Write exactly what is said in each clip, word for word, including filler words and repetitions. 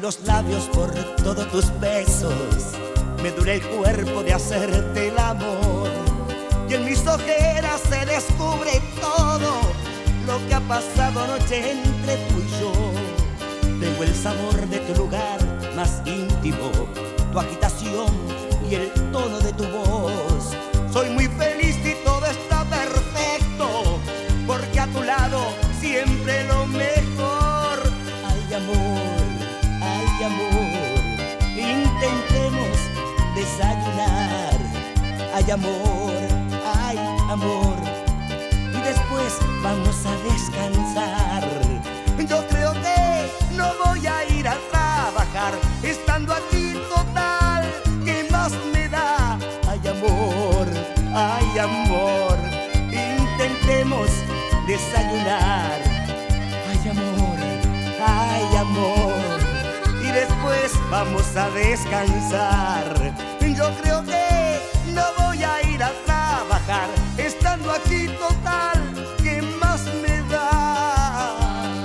los labios por todos tus besos, me dura el cuerpo de hacerte el amor. Y en mis ojeras se descubre todo lo que ha pasado anoche entre tú y yo. Tengo el sabor de tu lugar más íntimo, tu agitación y el tono de tu voz. Soy muy feliz y todo está perfecto, porque a tu lado siempre lo mejor. Ay, amor, ay, amor, intentemos desayunar. Ay, amor, ay, amor, y después vamos a descansar. Yo creo que no voy a ir a trabajar, estando aquí total, ¿qué más me da? Ay, amor, ay, amor, intentemos desayunar. Ay, amor, ay, amor, y después vamos a descansar. Yo creo que no voy a ir a trabajar, estando aquí total, ¿qué más me da?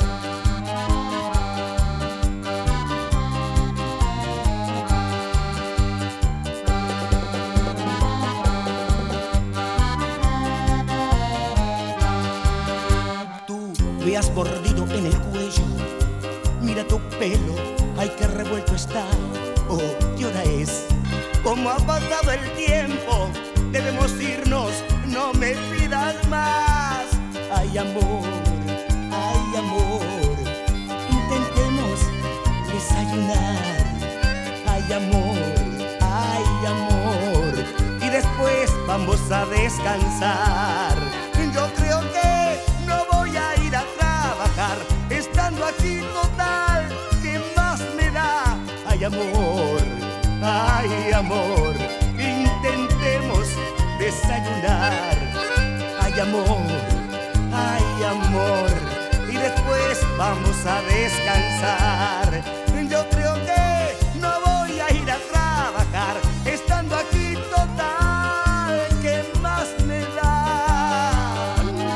Tú me has mordido en el cuello, mira tu pelo, ay, qué revuelto está. Oh, ¿qué hora es? ¿Cómo ha pasado el tiempo? Debemos irnos, no me pidas más. Ay, amor, ay, amor, intentemos desayunar. Ay, amor, ay, amor, y después vamos a descansar. Yo creo que no voy a ir a trabajar, estando aquí total, ¿qué más me da? Ay, amor, ay, amor, intentemos desayunar. Ay, amor, ay, amor, y después vamos a descansar. Yo creo que no voy a ir a trabajar, estando aquí total, ¿qué más me da?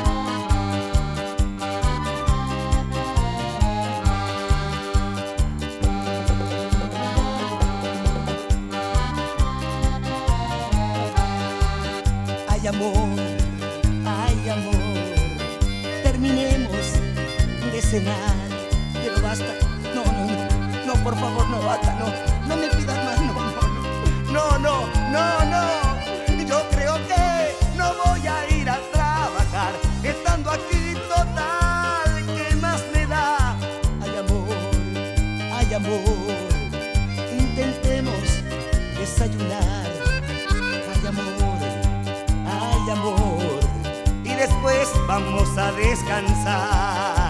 Ay, amor, ay, amor, terminemos de cenar. Pero basta, no, no, no, no, por favor, no, basta, no, no me pidas más, no, no, no, no, no, no. Yo creo que no voy a ir a trabajar, estando aquí total, ¿qué más me da? Ay, amor, ay, amor, intentemos desayunar. Ay, amor, ay, amor, y después vamos a descansar.